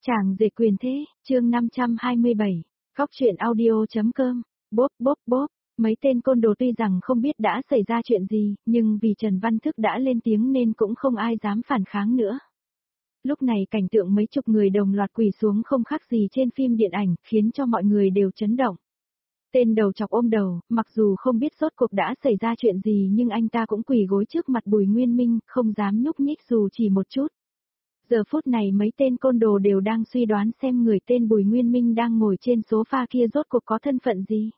Chàng rể quyền thế, chương 527, góc truyện audio.com, bốp bốp bốp, mấy tên côn đồ tuy rằng không biết đã xảy ra chuyện gì, nhưng vì Trần Văn Thức đã lên tiếng nên cũng không ai dám phản kháng nữa. Lúc này cảnh tượng mấy chục người đồng loạt quỳ xuống không khác gì trên phim điện ảnh, khiến cho mọi người đều chấn động. Tên đầu chọc ôm đầu, mặc dù không biết rốt cuộc đã xảy ra chuyện gì nhưng anh ta cũng quỳ gối trước mặt Bùi Nguyên Minh, không dám nhúc nhích dù chỉ một chút. Giờ phút này mấy tên côn đồ đều đang suy đoán xem người tên Bùi Nguyên Minh đang ngồi trên sofa kia rốt cuộc có thân phận gì.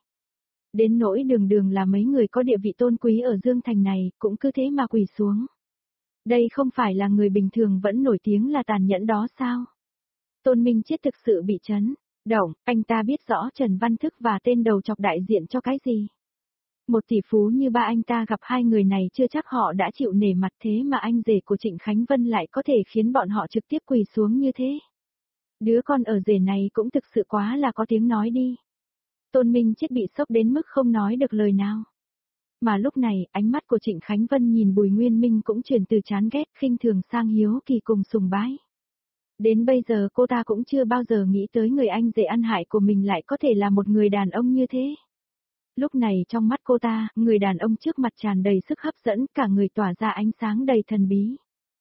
Đến nỗi đường đường là mấy người có địa vị tôn quý ở Dương Thành này, cũng cứ thế mà quỳ xuống. Đây không phải là người bình thường vẫn nổi tiếng là tàn nhẫn đó sao? Tôn Minh Chiết thực sự bị chấn động, anh ta biết rõ Trần Văn Thức và tên đầu chọc đại diện cho cái gì. Một tỷ phú như ba anh ta gặp hai người này chưa chắc họ đã chịu nể mặt, thế mà anh rể của Trịnh Khánh Vân lại có thể khiến bọn họ trực tiếp quỳ xuống như thế. Đứa con ở rể này cũng thực sự quá là có tiếng nói đi. Tôn Minh Chiết bị sốc đến mức không nói được lời nào. Mà lúc này, ánh mắt của Trịnh Khánh Vân nhìn Bùi Nguyên Minh cũng chuyển từ chán ghét khinh thường sang hiếu kỳ cùng sùng bái. Đến bây giờ cô ta cũng chưa bao giờ nghĩ tới người anh rể ăn hại của mình lại có thể là một người đàn ông như thế. Lúc này trong mắt cô ta, người đàn ông trước mặt tràn đầy sức hấp dẫn, cả người tỏa ra ánh sáng đầy thần bí.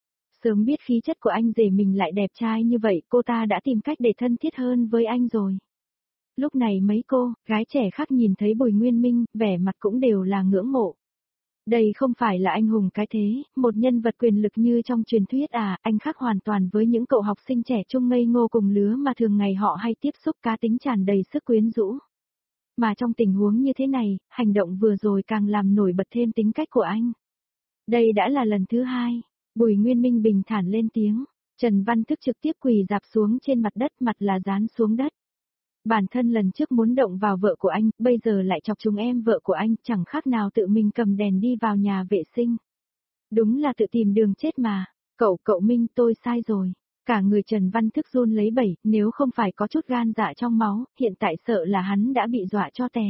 Sớm biết khí chất của anh rể mình lại đẹp trai như vậy, cô ta đã tìm cách để thân thiết hơn với anh rồi. Lúc này mấy cô, gái trẻ khác nhìn thấy Bùi Nguyên Minh, vẻ mặt cũng đều là ngưỡng mộ. Đây không phải là anh hùng cái thế, một nhân vật quyền lực như trong truyền thuyết à, anh khác hoàn toàn với những cậu học sinh trẻ trung ngây ngô cùng lứa mà thường ngày họ hay tiếp xúc, cá tính tràn đầy sức quyến rũ. Mà trong tình huống như thế này, hành động vừa rồi càng làm nổi bật thêm tính cách của anh. Đây đã là lần thứ hai, Bùi Nguyên Minh bình thản lên tiếng, Trần Văn Thức trực tiếp quỳ rạp xuống trên mặt đất, mặt là dán xuống đất. Bản thân lần trước muốn động vào vợ của anh, bây giờ lại chọc chúng em vợ của anh, chẳng khác nào tự mình cầm đèn đi vào nhà vệ sinh. Đúng là tự tìm đường chết mà, cậu Minh tôi sai rồi. Cả người Trần Văn Thức run lấy bẩy, nếu không phải có chút gan dạ trong máu, hiện tại sợ là hắn đã bị dọa cho tè.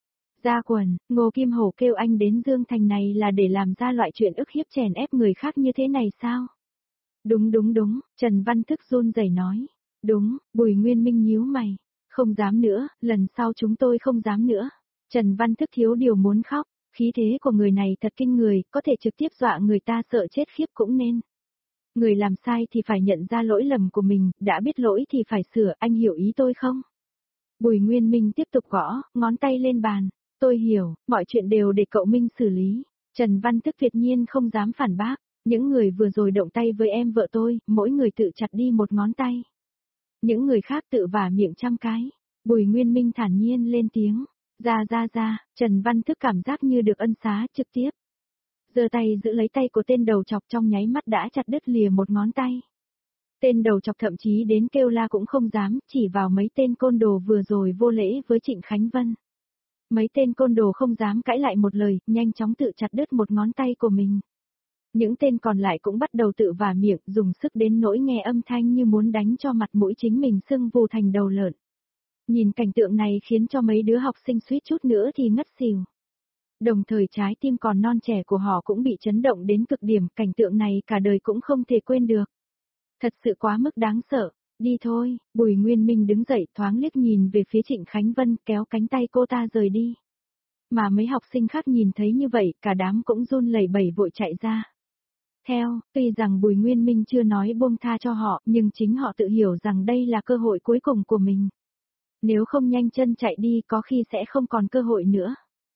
Ra quần, Ngô Kim Hổ kêu anh đến Dương Thành này là để làm ra loại chuyện ức hiếp chèn ép người khác như thế này sao? Đúng, Trần Văn Thức run rẩy nói. Đúng, Bùi Nguyên Minh nhíu mày. Không dám nữa, lần sau chúng tôi không dám nữa. Trần Văn Thức thiếu điều muốn khóc, khí thế của người này thật kinh người, có thể trực tiếp dọa người ta sợ chết khiếp cũng nên. Người làm sai thì phải nhận ra lỗi lầm của mình, đã biết lỗi thì phải sửa, anh hiểu ý tôi không? Bùi Nguyên Minh tiếp tục gõ, ngón tay lên bàn. Tôi hiểu, mọi chuyện đều để cậu Minh xử lý. Trần Văn Thức tuyệt nhiên không dám phản bác. Những người vừa rồi động tay với em vợ tôi, mỗi người tự chặt đi một ngón tay. Những người khác tự vả miệng trăm cái. Bùi Nguyên Minh thản nhiên lên tiếng. Ra, Trần Văn Thức cảm giác như được ân xá trực tiếp. Giơ tay giữ lấy tay của tên đầu chọc, trong nháy mắt đã chặt đứt lìa một ngón tay. Tên đầu chọc thậm chí đến kêu la cũng không dám, chỉ vào mấy tên côn đồ vừa rồi vô lễ với Trịnh Khánh Vân. Mấy tên côn đồ không dám cãi lại một lời, nhanh chóng tự chặt đứt một ngón tay của mình. Những tên còn lại cũng bắt đầu tự vả miệng, dùng sức đến nỗi nghe âm thanh như muốn đánh cho mặt mũi chính mình sưng vù thành đầu lợn. Nhìn cảnh tượng này khiến cho mấy đứa học sinh suýt chút nữa thì ngất xỉu. Đồng thời trái tim còn non trẻ của họ cũng bị chấn động đến cực điểm, cảnh tượng này cả đời cũng không thể quên được. Thật sự quá mức đáng sợ. Đi thôi, Bùi Nguyên Minh đứng dậy thoáng liếc nhìn về phía Trịnh Khánh Vân, kéo cánh tay cô ta rời đi. Mà mấy học sinh khác nhìn thấy như vậy, cả đám cũng run lẩy bẩy vội chạy ra. Theo, tuy rằng Bùi Nguyên Minh chưa nói buông tha cho họ, nhưng chính họ tự hiểu rằng đây là cơ hội cuối cùng của mình. Nếu không nhanh chân chạy đi có khi sẽ không còn cơ hội nữa.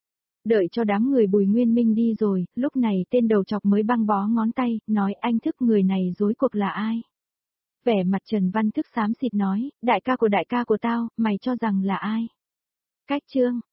Đợi cho đám người Bùi Nguyên Minh đi rồi, lúc này tên đầu chọc mới băng bó ngón tay, nói anh Thức người này rối cuộc là ai? Vẻ mặt Trần Văn Thức xám xịt nói, đại ca của tao, mày cho rằng là ai? Cách chương